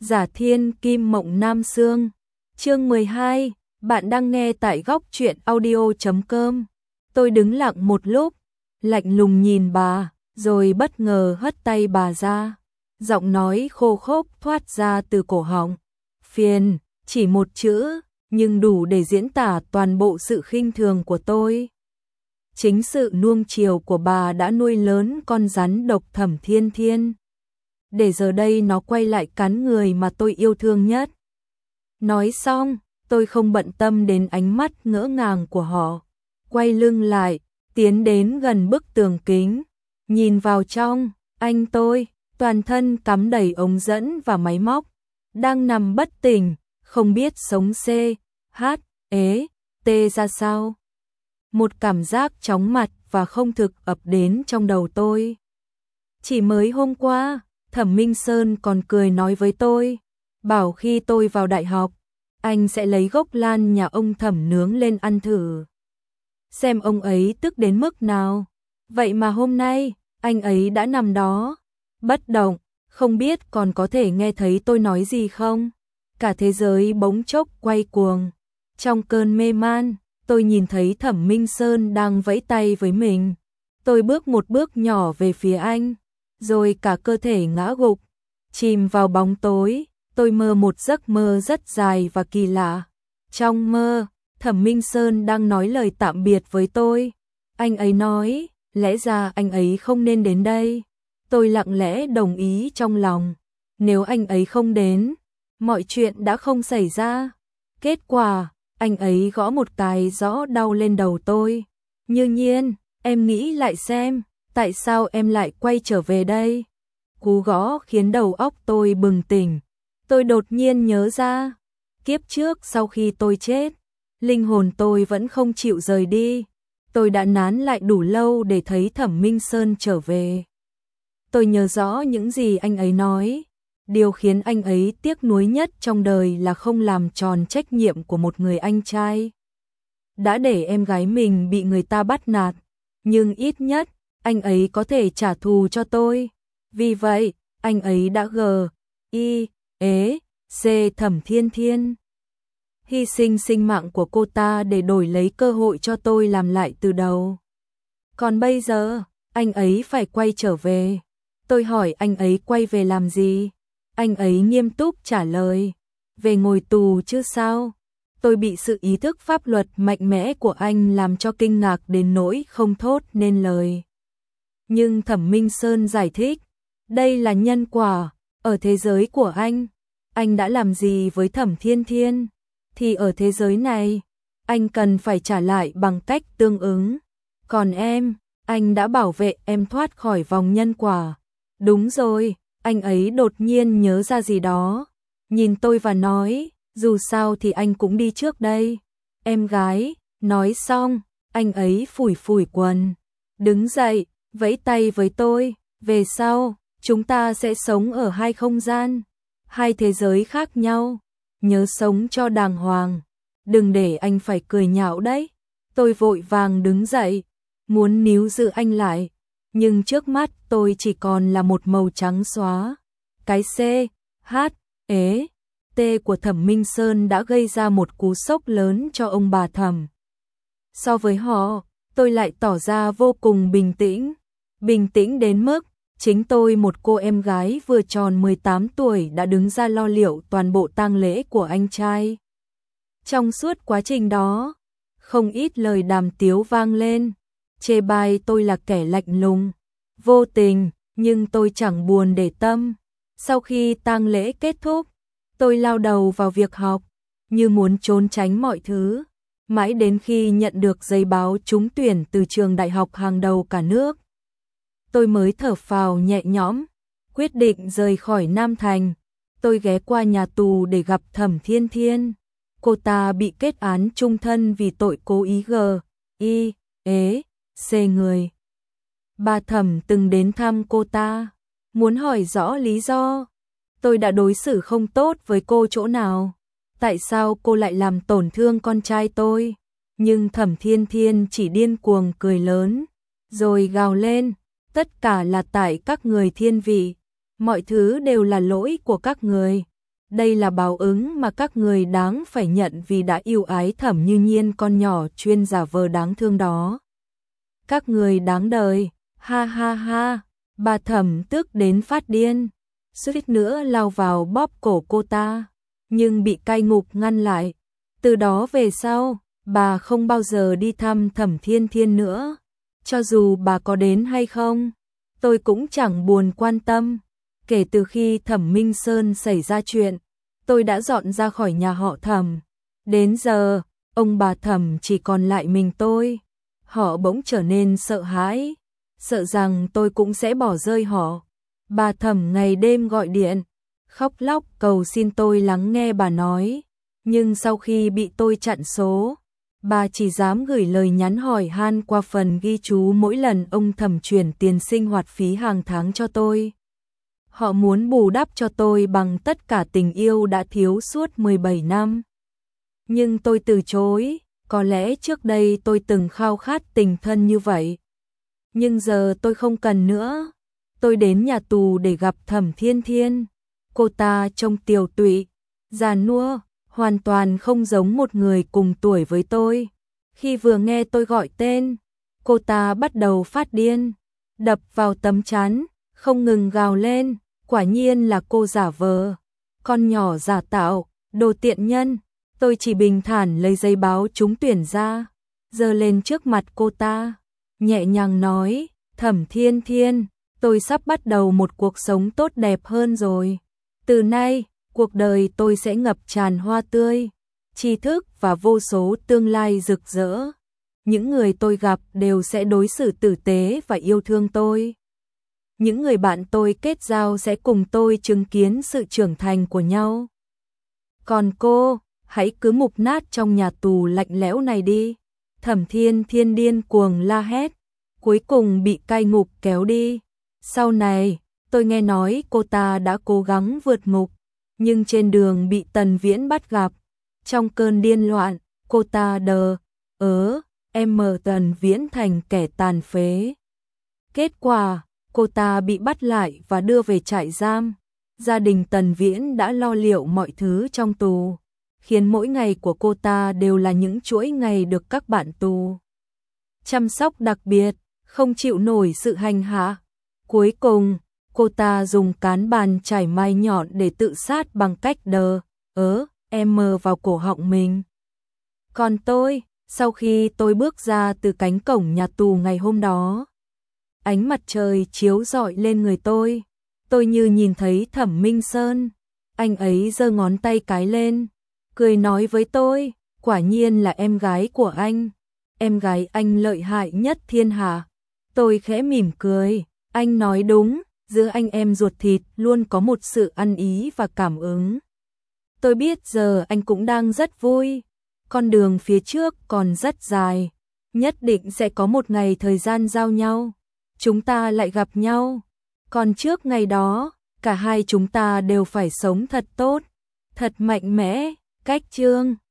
Giả Thiên Kim Mộng Nam Xương. Chương 12, bạn đang nghe tại góc truyện audio.com. Tôi đứng lặng một lúc, lạnh lùng nhìn bà, rồi bất ngờ hất tay bà ra. Giọng nói khô khốc thoát ra từ cổ họng. Phiền, chỉ một chữ, nhưng đủ để diễn tả toàn bộ sự khinh thường của tôi. Chính sự nuông chiều của bà đã nuôi lớn con rắn độc Thẩm Thiên Thiên. Để giờ đây nó quay lại cắn người mà tôi yêu thương nhất. Nói xong, tôi không bận tâm đến ánh mắt ngỡ ngàng của họ. Quay lưng lại, tiến đến gần bức tường kính. Nhìn vào trong, anh tôi, toàn thân cắm đầy ống dẫn và máy móc, đang nằm bất tỉnh, không biết sống C, H, ế, T ra sao. Một cảm giác chóng mặt và không thực ập đến trong đầu tôi. Chỉ mới hôm qua, Thẩm Minh Sơn còn cười nói với tôi, bảo khi tôi vào đại học, anh sẽ lấy gốc lan nhà ông Thẩm nướng lên ăn thử. Xem ông ấy tức đến mức nào. Vậy mà hôm nay, anh ấy đã nằm đó, bất động, không biết còn có thể nghe thấy tôi nói gì không. Cả thế giới bỗng chốc quay cuồng. Trong cơn mê man, tôi nhìn thấy Thẩm Minh Sơn đang vẫy tay với mình. Tôi bước một bước nhỏ về phía anh, rồi cả cơ thể ngã gục, chìm vào bóng tối. Tôi mơ một giấc mơ rất dài và kỳ lạ. Trong mơ, Thẩm Minh Sơn đang nói lời tạm biệt với tôi. Anh ấy nói, lẽ ra anh ấy không nên đến đây. Tôi lặng lẽ đồng ý trong lòng. Nếu anh ấy không đến, mọi chuyện đã không xảy ra. Kết quả, anh ấy gõ một cái rõ đau lên đầu tôi. Như Nhiên, em nghĩ lại xem, tại sao em lại quay trở về đây? Cú gõ khiến đầu óc tôi bừng tỉnh. Tôi đột nhiên nhớ ra, kiếp trước sau khi tôi chết, linh hồn tôi vẫn không chịu rời đi. Tôi đã nán lại đủ lâu để thấy Thẩm Minh Sơn trở về. Tôi nhớ rõ những gì anh ấy nói. Điều khiến anh ấy tiếc nuối nhất trong đời là không làm tròn trách nhiệm của một người anh trai. Đã để em gái mình bị người ta bắt nạt, nhưng ít nhất, anh ấy có thể trả thù cho tôi. Vì vậy, anh ấy đã Thẩm Thiên Thiên. Hy sinh sinh mạng của cô ta để đổi lấy cơ hội cho tôi làm lại từ đầu. Còn bây giờ, anh ấy phải quay trở về. Tôi hỏi anh ấy quay về làm gì? Anh ấy nghiêm túc trả lời, về ngồi tù chứ sao? Tôi bị sự ý thức pháp luật mạnh mẽ của anh làm cho kinh ngạc đến nỗi không thốt nên lời. Nhưng Thẩm Minh Sơn giải thích, đây là nhân quả, ở thế giới của anh đã làm gì với Thẩm Thiên Thiên, thì ở thế giới này, anh cần phải trả lại bằng cách tương ứng. Còn em, anh đã bảo vệ em thoát khỏi vòng nhân quả. Đúng rồi, anh ấy đột nhiên nhớ ra gì đó, nhìn tôi và nói, dù sao thì anh cũng đi trước đây. Em gái, nói xong, anh ấy phủi phủi quần, đứng dậy, vẫy tay với tôi, về sau, chúng ta sẽ sống ở hai không gian, hai thế giới khác nhau, nhớ sống cho đàng hoàng, đừng để anh phải cười nhạo đấy. Tôi vội vàng đứng dậy, muốn níu giữ anh lại, nhưng trước mắt tôi chỉ còn là một màu trắng xóa. Cái C, H, ế, T của Thẩm Minh Sơn đã gây ra một cú sốc lớn cho ông bà Thẩm. So với họ, tôi lại tỏ ra vô cùng bình tĩnh đến mức chính tôi, một cô em gái vừa tròn 18 tuổi, đã đứng ra lo liệu toàn bộ tang lễ của anh trai. Trong suốt quá trình đó, không ít lời đàm tiếu vang lên, chê bai tôi là kẻ lạnh lùng, vô tình, nhưng tôi chẳng buồn để tâm. Sau khi tang lễ kết thúc, tôi lao đầu vào việc học, như muốn trốn tránh mọi thứ, mãi đến khi nhận được giấy báo trúng tuyển từ trường đại học hàng đầu cả nước. Tôi mới thở phào nhẹ nhõm, quyết định rời khỏi Nam Thành. Tôi ghé qua nhà tù để gặp Thẩm Thiên Thiên. Cô ta bị kết án chung thân vì tội cố ý C người. Bà Thẩm từng đến thăm cô ta, muốn hỏi rõ lý do. Tôi đã đối xử không tốt với cô chỗ nào? Tại sao cô lại làm tổn thương con trai tôi? Nhưng Thẩm Thiên Thiên chỉ điên cuồng cười lớn, rồi gào lên, tất cả là tại các người thiên vị, mọi thứ đều là lỗi của các người. đây là báo ứng mà các người đáng phải nhận vì đã yêu ái Thẩm Như Nhiên con nhỏ chuyên giả vờ đáng thương đó. Các người đáng đời, ha ha ha, bà Thẩm tức đến phát điên, suýt nữa lao vào bóp cổ cô ta, nhưng bị cai ngục ngăn lại. Từ đó về sau, bà không bao giờ đi thăm Thẩm Thiên Thiên nữa. Cho dù bà có đến hay không, tôi cũng chẳng buồn quan tâm. Kể từ khi Thẩm Minh Sơn xảy ra chuyện, tôi đã dọn ra khỏi nhà họ Thẩm. Đến giờ, ông bà Thẩm chỉ còn lại mình tôi. Họ bỗng trở nên sợ hãi, sợ rằng tôi cũng sẽ bỏ rơi họ. Bà Thẩm ngày đêm gọi điện, khóc lóc cầu xin tôi lắng nghe bà nói. Nhưng sau khi bị tôi chặn số, bà chỉ dám gửi lời nhắn hỏi han qua phần ghi chú mỗi lần ông Thẩm chuyển tiền sinh hoạt phí hàng tháng cho tôi. Họ muốn bù đắp cho tôi bằng tất cả tình yêu đã thiếu suốt 17 năm. Nhưng tôi từ chối, có lẽ trước đây tôi từng khao khát tình thân như vậy. Nhưng giờ tôi không cần nữa. Tôi đến nhà tù để gặp Thẩm Thiên Thiên. Cô ta trông tiều tụy, già nua, hoàn toàn không giống một người cùng tuổi với tôi. Khi vừa nghe tôi gọi tên, cô ta bắt đầu phát điên, đập vào tấm chắn, không ngừng gào lên. Quả nhiên là cô giả vờ, con nhỏ giả tạo, đồ tiện nhân. Tôi chỉ bình thản lấy giấy báo trúng tuyển ra, giơ lên trước mặt cô ta, nhẹ nhàng nói, Thẩm Thiên Thiên, tôi sắp bắt đầu một cuộc sống tốt đẹp hơn rồi. Từ nay, cuộc đời tôi sẽ ngập tràn hoa tươi, tri thức và vô số tương lai rực rỡ. Những người tôi gặp đều sẽ đối xử tử tế và yêu thương tôi. Những người bạn tôi kết giao sẽ cùng tôi chứng kiến sự trưởng thành của nhau. Còn cô, hãy cứ mục nát trong nhà tù lạnh lẽo này đi. Thẩm Thiên Thiên điên cuồng la hét, cuối cùng bị cai ngục kéo đi. Sau này, tôi nghe nói cô ta đã cố gắng vượt ngục, nhưng trên đường bị Tần Viễn bắt gặp. Trong cơn điên loạn, cô ta Tần Viễn thành kẻ tàn phế. Kết quả, cô ta bị bắt lại và đưa về trại giam. Gia đình Tần Viễn đã lo liệu mọi thứ trong tù, khiến mỗi ngày của cô ta đều là những chuỗi ngày được các bạn tù chăm sóc đặc biệt, không chịu nổi sự hành hạ. Cuối cùng, cô ta dùng cán bàn chải mai nhọn để tự sát bằng cách vào cổ họng mình. Còn tôi, sau khi tôi bước ra từ cánh cổng nhà tù ngày hôm đó, ánh mặt trời chiếu rọi lên người tôi như nhìn thấy Thẩm Minh Sơn. Anh ấy giơ ngón tay cái lên, cười nói với tôi, quả nhiên là em gái của anh. Em gái anh lợi hại nhất thiên hạ. Tôi khẽ mỉm cười, anh nói đúng, giữa anh em ruột thịt luôn có một sự ăn ý và cảm ứng. Tôi biết giờ anh cũng đang rất vui, con đường phía trước còn rất dài, nhất định sẽ có một ngày thời gian giao nhau, chúng ta lại gặp nhau. Còn trước ngày đó, cả hai chúng ta đều phải sống thật tốt, thật mạnh mẽ. Cách chương